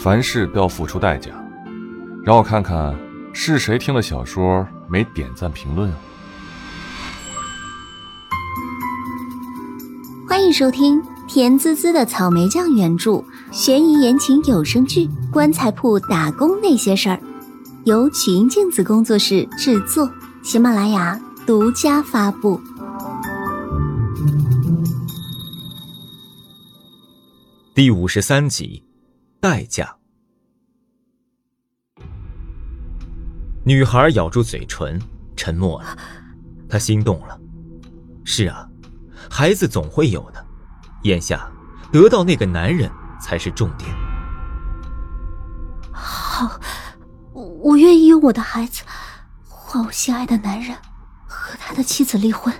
凡事都要付出代价。让我看看是谁听了小说没点赞评论啊。 欢迎收听甜滋滋的草莓酱原著悬疑言情有声剧《棺材铺打工那些事儿》，由曲音镜子工作室制作，喜马拉雅独家发布。 第53集，代价。女孩咬住嘴唇，沉默了。她心动了。是啊，孩子总会有的，眼下得到那个男人才是重点。 好，我愿意用我的孩子换我心爱的男人和他的妻子离婚。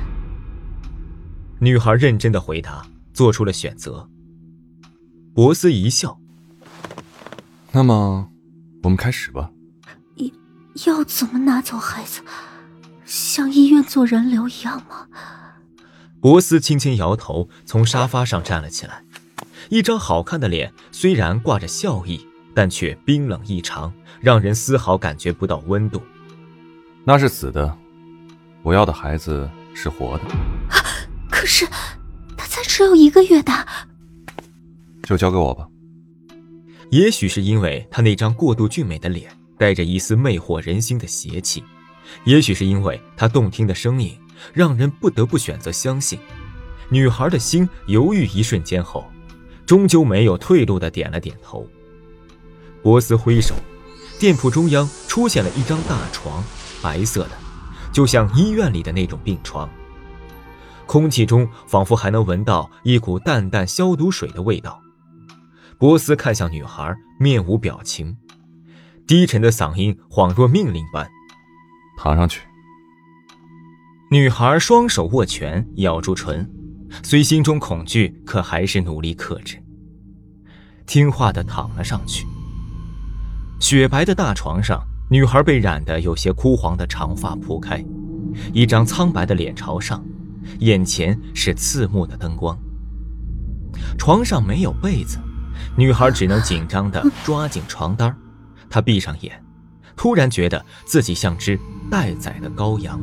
女孩认真的回答，做出了选择。博斯一笑， 那么我们开始吧。 要怎么拿走孩子？像医院做人流一样吗？ 博斯轻轻摇头，从沙发上站了起来。一张好看的脸虽然挂着笑意，但却冰冷异常，让人丝毫感觉不到温度。 那是死的，我要的孩子是活的。 可是他才只有1个月大。 就交给我吧。 也许是因为他那张过度俊美的脸带着一丝魅惑人心的邪气，也许是因为他动听的声音让人不得不选择相信。女孩的心犹豫一瞬间后，终究没有退路地点了点头。博斯挥手，店铺中央出现了一张大床，白色的，就像医院里的那种病床。空气中仿佛还能闻到一股淡淡消毒水的味道。博斯看向女孩，面无表情，低沉的嗓音恍若命令般： 躺上去。 女孩双手握拳，咬住唇，虽心中恐惧，可还是努力克制，听话地躺了上去。雪白的大床上，女孩被染得有些枯黄的长发铺开，一张苍白的脸朝上，眼前是刺目的灯光。床上没有被子，女孩只能紧张地抓紧床单。她闭上眼，突然觉得自己像只待宰的羔羊。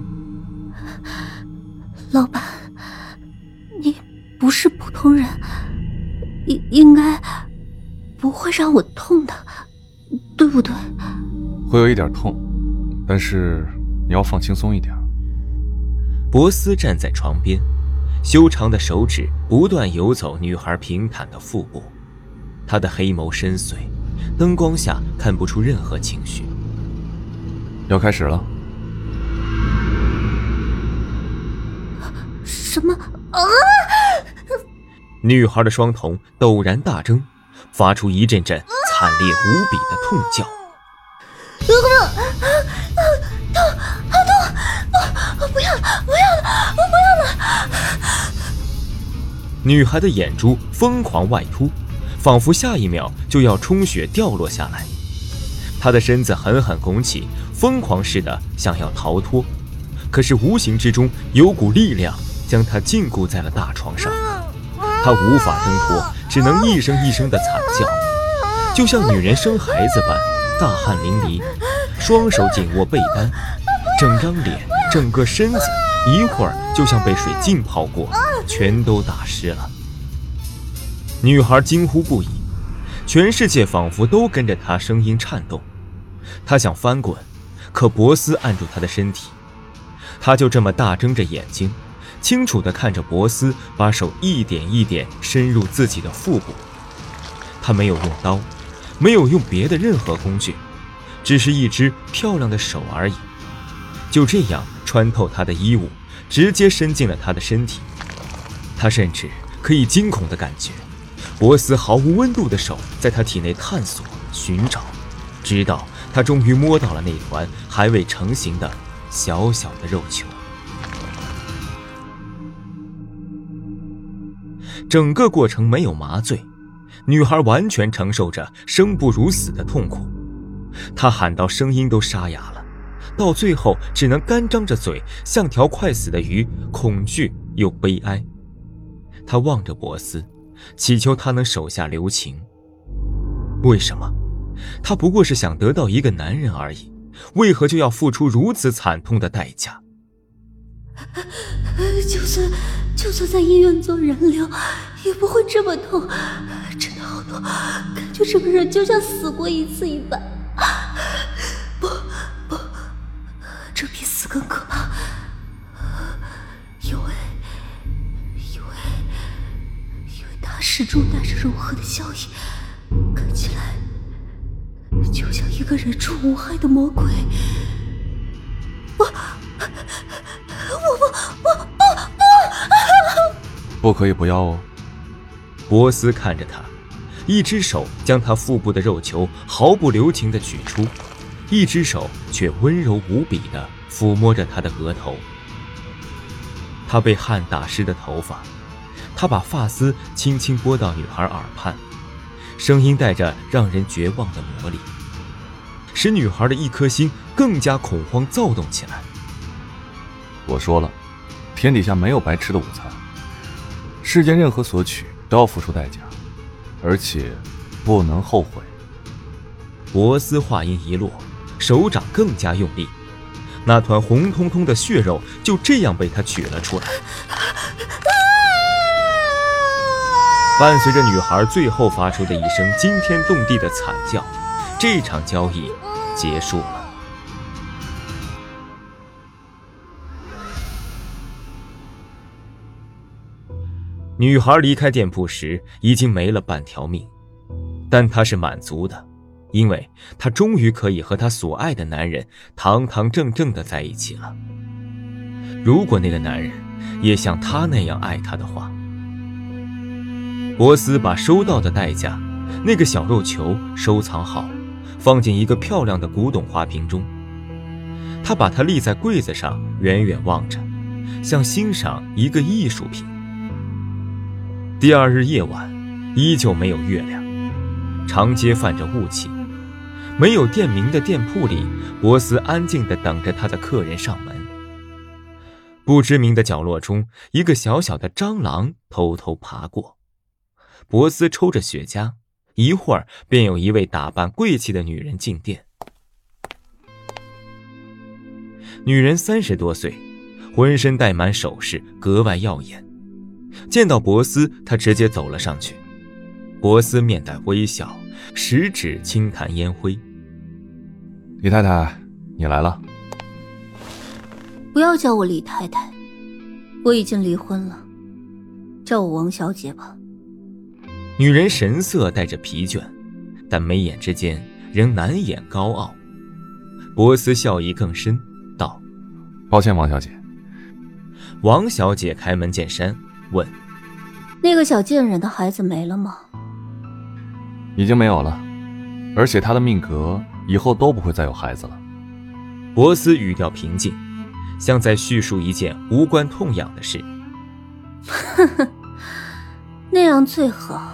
老板，你不是普通人，应该不会让我痛的，对不对？ 会有一点痛，但是你要放轻松一点。 博斯站在床边，修长的手指不断游走女孩平坦的腹部，她的黑眸深邃，灯光下看不出任何情绪。 要开始了。 什么啊！ 女孩的双瞳陡然大睁，发出一阵阵惨烈无比的痛叫。 好痛！不要了！我不要了！ 女孩的眼珠疯狂外凸，仿佛下一秒就要充血掉落下来。她的身子狠狠拱起，疯狂似的想要逃脱，可是无形之中有股力量将她禁锢在了大床上。她无法挣脱，只能一声一声的惨叫，就像女人生孩子般，大汗淋漓，双手紧握被单，整张脸整个身子一会儿就像被水浸泡过，全都打湿了。女孩惊呼不已，全世界仿佛都跟着她声音颤动。她想翻滚，可博斯按住她的身体。她就这么大睁着眼睛，清楚地看着博斯把手一点一点深入自己的腹部。她没有用刀，没有用别的任何工具，只是一只漂亮的手而已，就这样穿透她的衣物，直接伸进了她的身体。她甚至可以惊恐地感觉博斯毫无温度的手在她体内探索寻找，直到她终于摸到了那团还未成型的小小的肉球。整个过程没有麻醉，女孩完全承受着生不如死的痛苦。她喊到声音都沙哑了，到最后只能干张着嘴，像条快死的鱼，恐惧又悲哀。她望着博斯，祈求他能手下留情。 为什么？她不过是想得到一个男人而已，为何就要付出如此惨痛的代价？ 就算在医院做人流，也不会这么痛，真的好痛，感觉整个人就像死过一次一般。不，这比死更可怕，因为他始终带着柔和的笑意，看起来就像一个人畜无害的魔鬼。 不可以不要哦。 波斯看着他，一只手将他腹部的肉球毫不留情地取出，一只手却温柔无比地抚摸着他的额头。他被汗打湿的头发，他把发丝轻轻拨到女孩耳畔，声音带着让人绝望的魔力，使女孩的一颗心更加恐慌躁动起来。 我说了，天底下没有白吃的午餐，世间任何索取都要付出代价，而且不能后悔。 博斯话音一落，手掌更加用力，那团红彤彤的血肉就这样被他取了出来。伴随着女孩最后发出的一声惊天动地的惨叫，这场交易结束了。女孩离开店铺时已经没了半条命，但她是满足的，因为她终于可以和她所爱的男人堂堂正正地在一起了。如果那个男人也像她那样爱她的话。博斯把收到的代价，那个小肉球收藏好，放进一个漂亮的古董花瓶中。他把它立在柜子上，远远望着，像欣赏一个艺术品。第二日夜晚，依旧没有月亮，长街泛着雾气，没有店名的店铺里，博斯安静地等着他的客人上门。不知名的角落中，一个小小的蟑螂偷偷爬过。博斯抽着雪茄，一会儿便有一位打扮贵气的女人进店。女人30多岁，浑身戴满首饰，格外耀眼。见到博斯，她直接走了上去。博斯面带微笑，食指轻弹烟灰。 李太太，你来了。 不要叫我李太太，我已经离婚了，叫我王小姐吧。 女人神色带着疲倦，但眉眼之间仍难掩高傲。博斯笑意更深，道： 抱歉，王小姐。 王小姐开门见山问： 那个小贱人的孩子没了吗？ 已经没有了，而且她的命格以后都不会再有孩子了。 博斯语调平静，像在叙述一件无关痛痒的事。 呵呵，那样最好。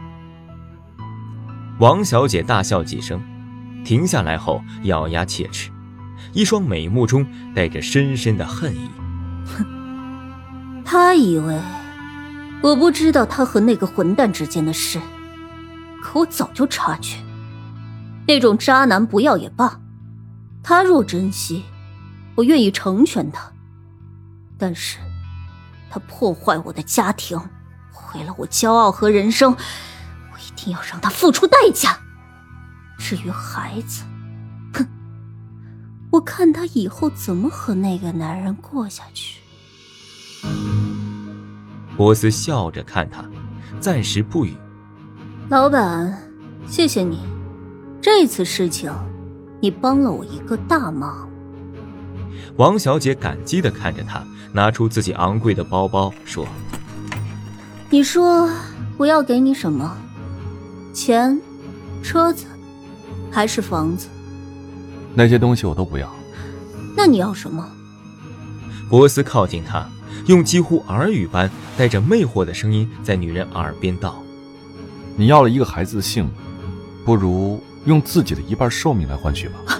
王小姐大笑几声，停下来后咬牙切齿，一双美目中带着深深的恨意。 哼，他以为我不知道他和那个混蛋之间的事，可我早就察觉。那种渣男不要也罢，他若珍惜，我愿意成全他。但是他破坏我的家庭，毁了我骄傲和人生，我一定要让他付出代价。至于孩子，哼，我看他以后怎么和那个男人过下去。 博斯笑着看他，暂时不语。 老板，谢谢你，这次事情你帮了我一个大忙。 王小姐感激地看着他，拿出自己昂贵的包包说： 你说我要给你什么？钱、车子还是房子？ 那些东西我都不要。 那你要什么？ 博斯靠近他，用几乎耳语般带着魅惑的声音在女人耳边道： 你要了一个孩子的性命，不如用自己的一半寿命来换取吧。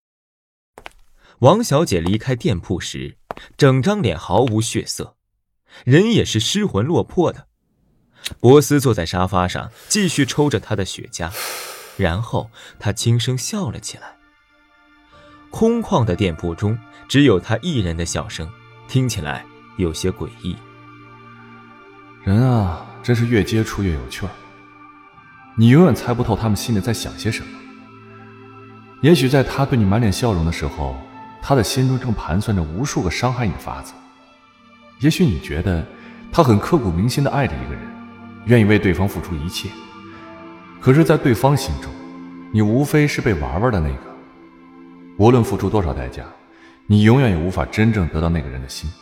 王小姐离开店铺时，整张脸毫无血色， 人也是失魂落魄的。博斯坐在沙发上，继续抽着他的雪茄，然后他轻声笑了起来。空旷的店铺中只有他一人的笑声，听起来有些诡异。 人啊，真是越接触越有趣儿。你永远猜不透他们心里在想些什么。也许在他对你满脸笑容的时候，他的心中正盘算着无数个伤害你的法子。也许你觉得他很刻骨铭心地爱着一个人，愿意为对方付出一切，可是在对方心中，你无非是被玩玩的那个。无论付出多少代价，你永远也无法真正得到那个人的心。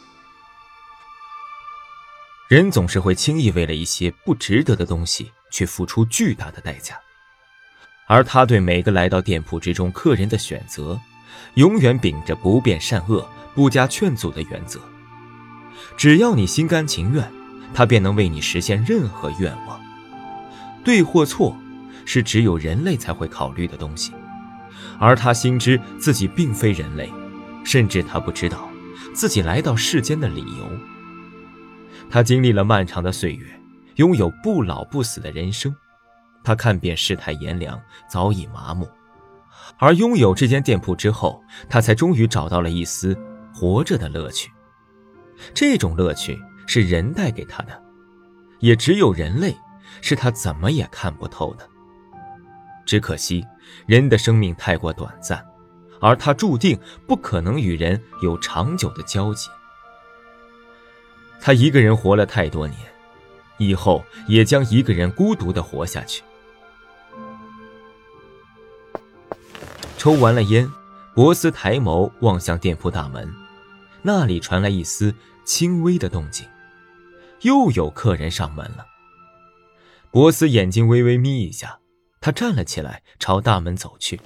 人总是会轻易为了一些不值得的东西去付出巨大的代价，而他对每个来到店铺之中客人的选择，永远秉着不辨善恶、不加劝阻的原则。只要你心甘情愿，他便能为你实现任何愿望。对或错是只有人类才会考虑的东西，而他心知自己并非人类，甚至他不知道自己来到世间的理由。他经历了漫长的岁月，拥有不老不死的人生。他看遍世态炎凉，早已麻木。而拥有这间店铺之后，他才终于找到了一丝活着的乐趣。这种乐趣是人带给他的，也只有人类是他怎么也看不透的。只可惜人的生命太过短暂，而他注定不可能与人有长久的交集。他一个人活了太多年，以后也将一个人孤独地活下去。抽完了烟，博斯抬眸望向店铺大门，那里传来一丝轻微的动静，又有客人上门了。博斯眼睛微微眯一下，他站了起来，朝大门走去。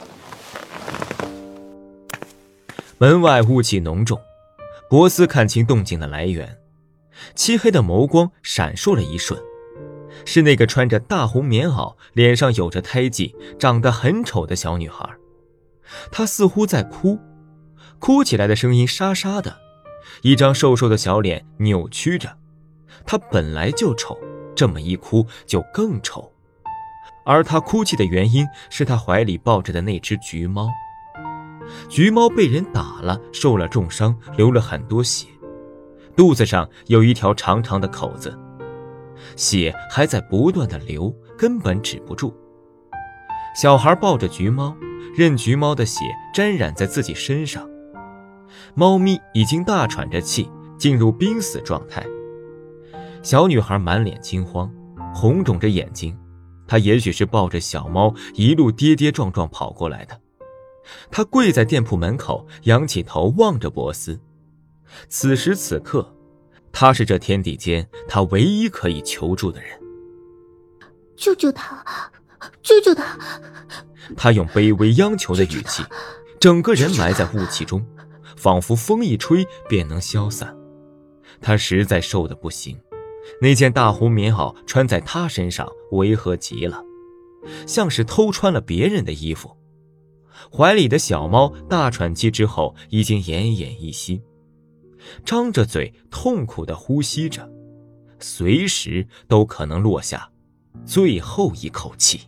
门外雾气浓重，博斯看清动静的来源，漆黑的眸光闪烁了一瞬，是那个穿着大红棉袄、脸上有着胎记、长得很丑的小女孩。她似乎在哭，哭起来的声音沙沙的，一张瘦瘦的小脸扭曲着。她本来就丑，这么一哭就更丑。而她哭泣的原因是她怀里抱着的那只橘猫。橘猫被人打了，受了重伤，流了很多血，肚子上有一条长长的口子，血还在不断的流，根本止不住。小孩抱着橘猫，任橘猫的血沾染在自己身上。猫咪已经大喘着气，进入濒死状态。小女孩满脸惊慌，红肿着眼睛，她也许是抱着小猫一路跌跌撞撞跑过来的。她跪在店铺门口，仰起头望着博斯。此时此刻，他是这天地间他唯一可以求助的人。 救救他，救救他！ 他用卑微央求的语气，整个人埋在雾气中，仿佛风一吹便能消散。他实在瘦得不行，那件大红棉袄穿在他身上违和极了，像是偷穿了别人的衣服。怀里的小猫大喘气之后已经奄奄一息，张着嘴痛苦地呼吸着，随时都可能落下最后一口气。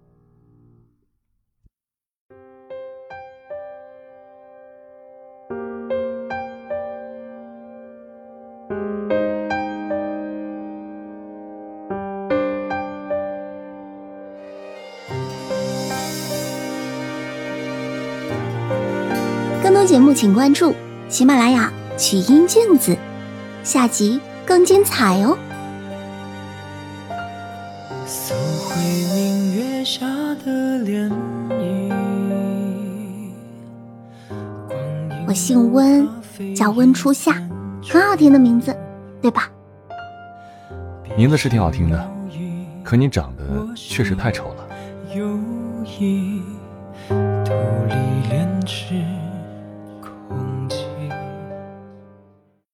更多节目请关注喜马拉雅曲音镜子，下集更精彩哦。 搜回明月下的涟漪。 我姓温，叫温初夏，很好听的名字，对吧？ 名字是挺好听的，可你长得确实太丑了。 有意独立恋枝